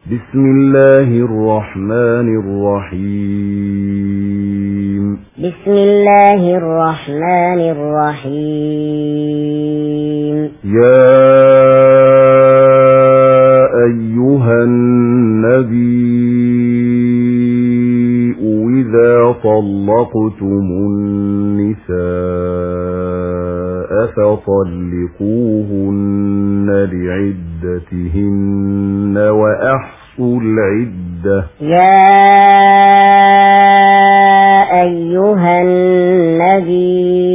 بسم الله الرحمن الرحيم. بسم الله الرحمن الرحيم. يا أيها النبي إذا طلقتم النساء فطلقوهن لعدتهن وأحصوا العدة. يا أيها النبي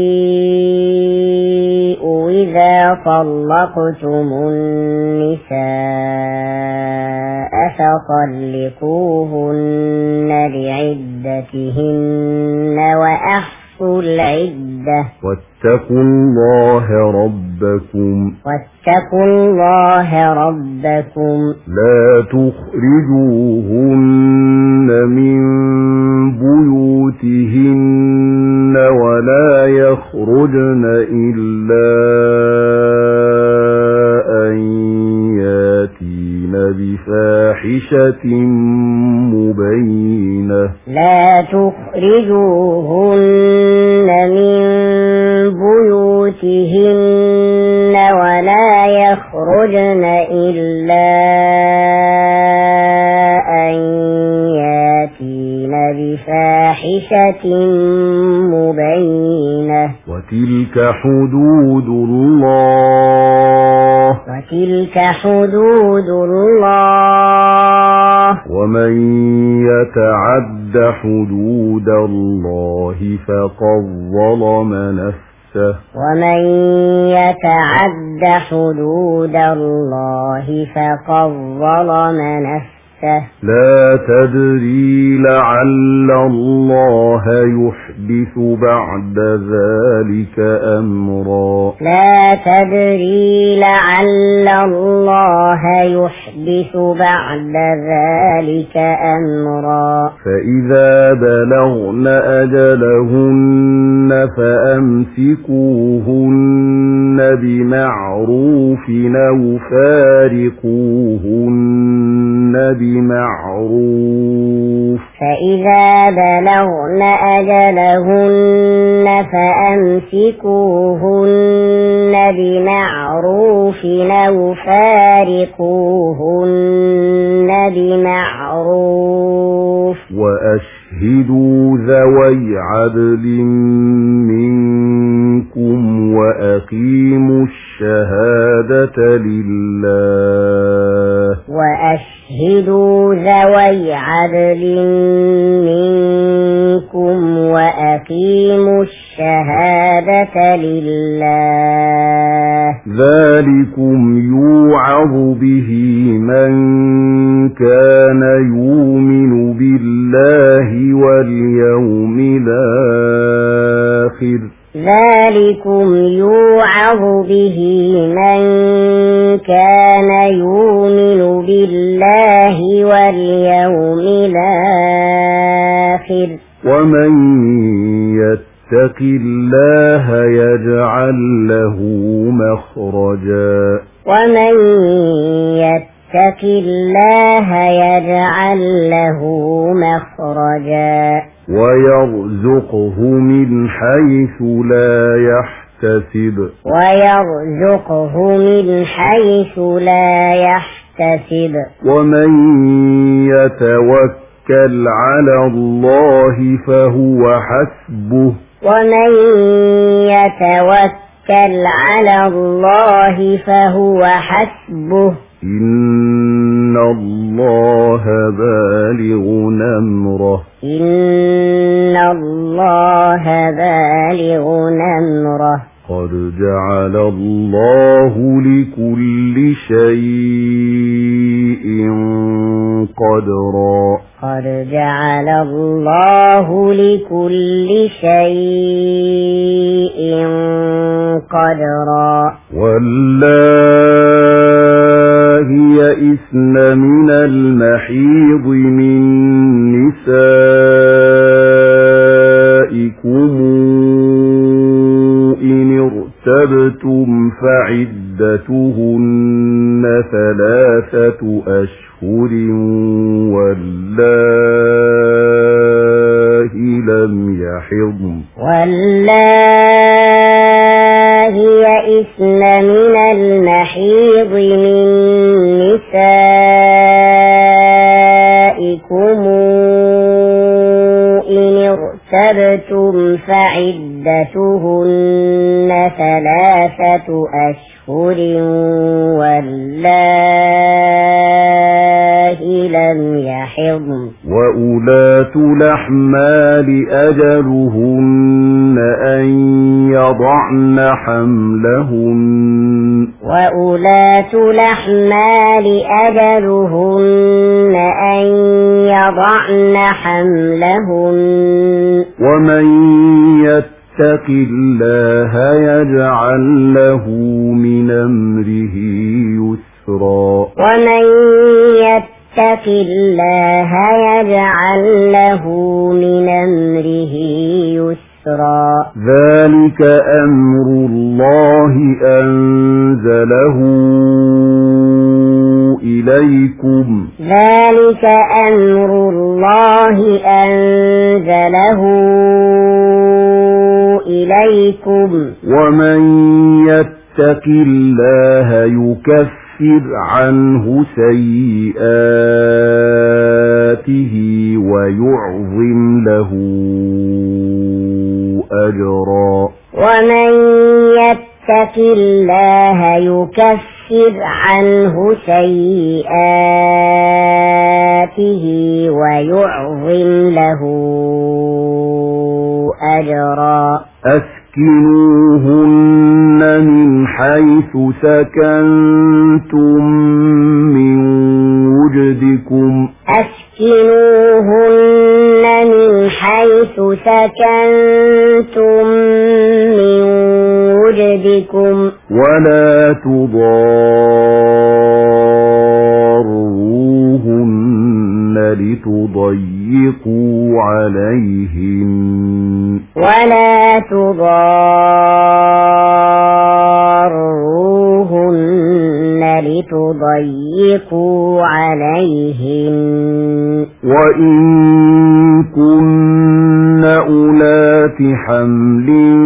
إذا طلقتم النساء فطلقوهن لعدتهن وأحصوا العدة. واتقوا الله ربكم لا تخرجوهن من بيوتهن ولا يخرجن إلا أن ياتين بفاحشة مبينة. لا تخرجوهن من بيوتهن ولا يخرجن إلا أن ياتين بفاحشة مبينة. وتلك حدود الله ومن يتعد حدود الله فقد ظلم نفسه. لا تدري لعل الله يحدث بعد ذلك أمرا. فإذا بلغن أجلهن فأمسكوهن بمعروف أو فارقوهن بمعروف. فإذا بلغن أجلهن فأمسكوهن بمعروف أو فارقوهن بمعروف. وأشهدوا ذوي عدل منكم وأقيموا الشهادة لله. ذلكم يوعظ به من كان يؤمن بالله واليوم الآخر. ومن يتق الله يجعل له مخرجا ويرزقه من حيث لا يحتسب. ومن يتوكل على الله فهو حسبه. إن الله بالغ أمره. قد جعل الله لكل شيء قدرا. واللائي يئسن من المحيض من نسائكم إن ارتبتم فعدتهن 3 أشهر واللائي لم يحضن يئسن من المحيض من نسائكم إن ارتبتم فعدتهن 3 أشهر واللائي لم يحضن وأولاة الأحمال أجلهن أن يضعن حملهن ومن يتق الله يجعل له من أمره يسرا ذلك أمر الله أنزله إليكم ومن يتق الله يكفر عنه سيئاته ويعظم له أجرا ومن يتق الله يكفر عنه سيئاته ويعظم له أجرا أسكنوهن من حيث سكنتم من وجدكم ولا تضاروهن لتضيقوا عليهن وإن كن أولات حمل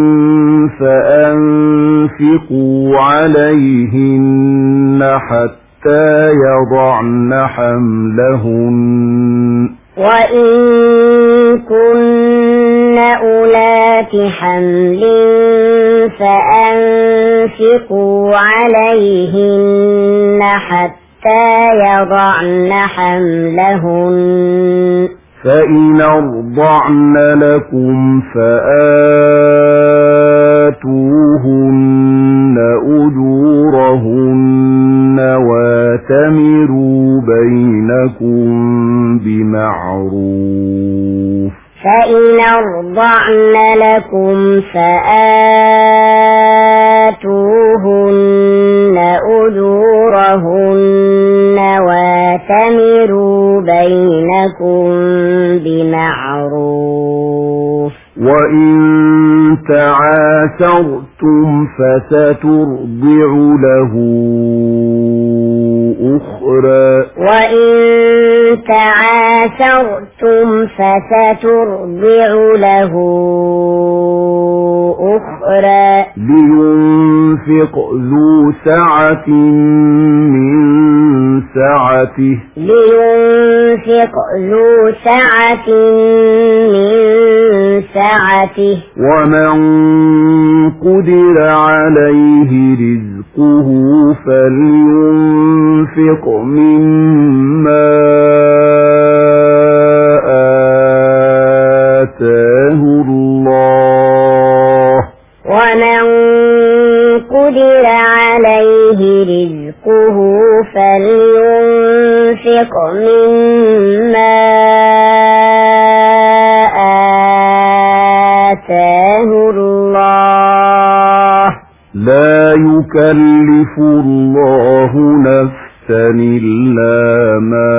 فأنفقوا عليهن حتى يضعن حملهن وإن كن أولات حمل فأنفقوا عليهن حتى يضعن حملهن فإن أرضعن لكم فآتوهن أجورهن واتمروا بينكم بمعروف فإن أرضعن لكم فآتوهن أجورهن واتمروا بينكم بمعروف وإن تعاسرتم فسترضع له أخرى لينفق ذو سعة من سعته ومن قدر عليه رزقه فلينفق مما آتاه الله ومن قدر عليه رزقه فلينفق مما آتاه الله لا يكلف الله نفسا إلا ما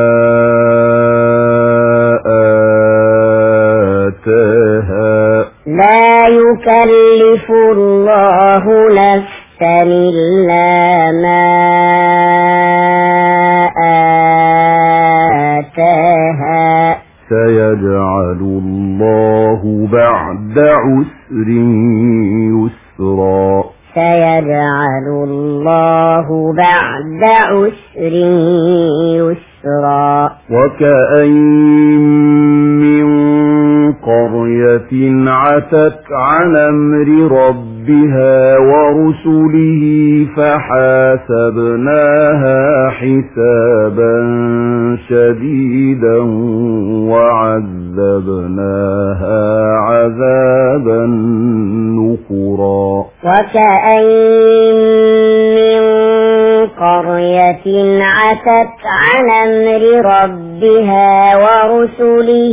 آتاها لا يكلف الله نفسا إلا ما سيجعل الله بعد عسر يسرا سيجعل الله بعد عسر يسرا وكأين من قرية عتت عن أمر ربها ورسله فحاسبناها حسابا شديدا وعذبناها عذابا نكرا وكأين من قرية عتت عن أمر ربها ورسله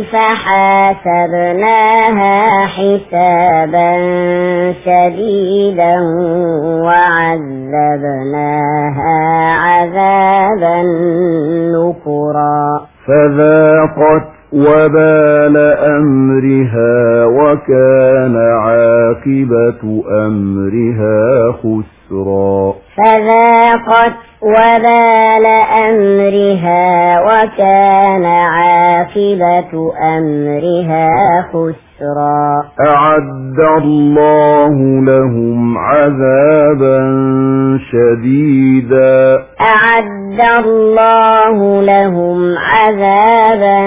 فحاسبناها حسابا شديدا وعذبناها عذابا نكرا فذاقت وبال أمرها وكان عاقبة أمرها خسرا فذاقت وبال أمرها وكان عاقبة أمرها خسرا أعد الله لهم عذابا شديدا أعد الله لهم عذابا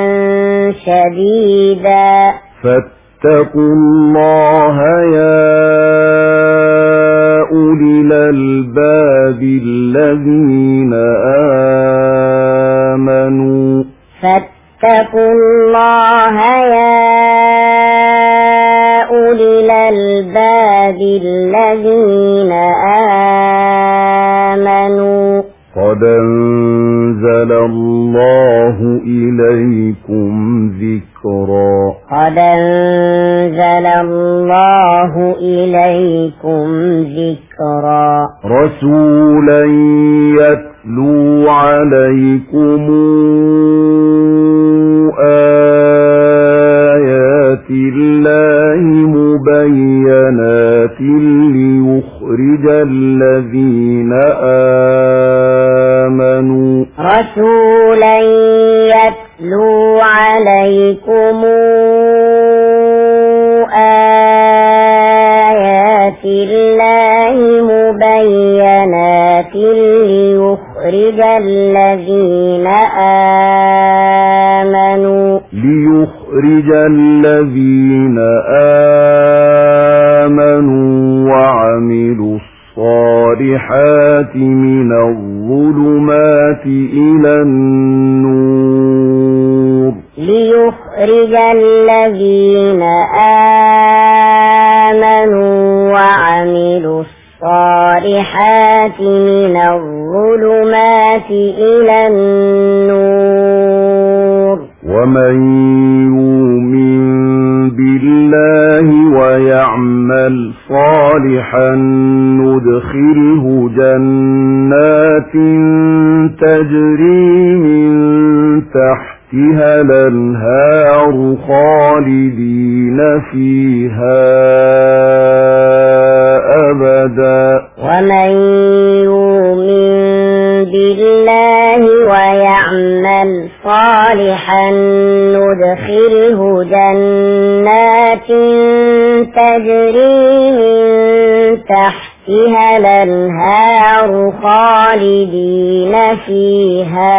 شديدا فاتقوا الله يا أولي الألباب الذين آمنوا فاتقوا الله يا أولي الألباب الذين آمنوا قد أنزل الله إليكم ذكرا قد أنزل الله إليكم ذكرا رسولا يتلو عليكم آيات الله مبينات ليخرج الذين آمنوا رسولا يتلو عليكم آيات الله مبينات ليخرج الذين آمنوا وعملوا الصالحات من الظلمات إلى النور ليخرج الذين آمنوا وعملوا الصالحات من الظلمات إلى النور ومن يؤمن بالله ويعمل صالحا ندخله جنات تجري من تحتها الأنهار خالدين فيها أبدا ومن يؤمن بالله ويعمل صالحا ندخله جنات تجري من تحتها الأنهار خالدين فيها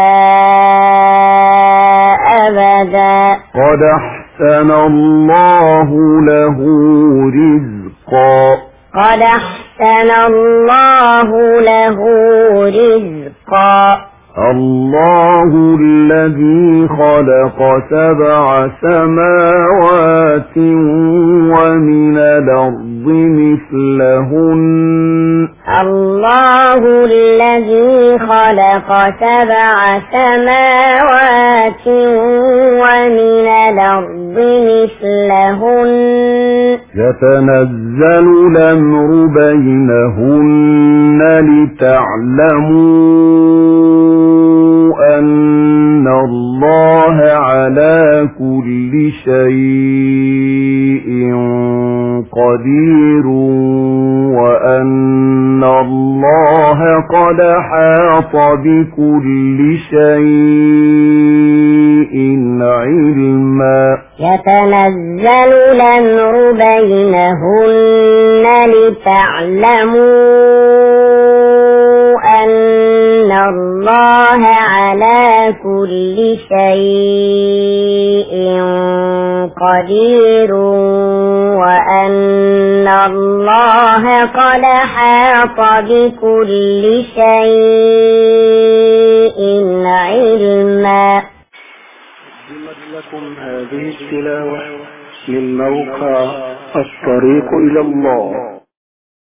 أبدا قد أحسن الله له رزقا قد أحسن الله له رزقا الله الذي خلق 7 سماوات ومن الأرض مثلهن الله الذي خلق 7 سماوات ومن الأرض مثلهن يتنزل الأمر بينهن لتعلموا أن الله على كل شيء قدير وأن الله قد أحاط بكل شيء علما علما يتنزل الأمر بينهن لتعلموا أن الله على كل شيء قدير وأن الله قد أحاط بكل شيء علما. قدمت لكم هذه التلاوة من موقع الطريق إلى الله.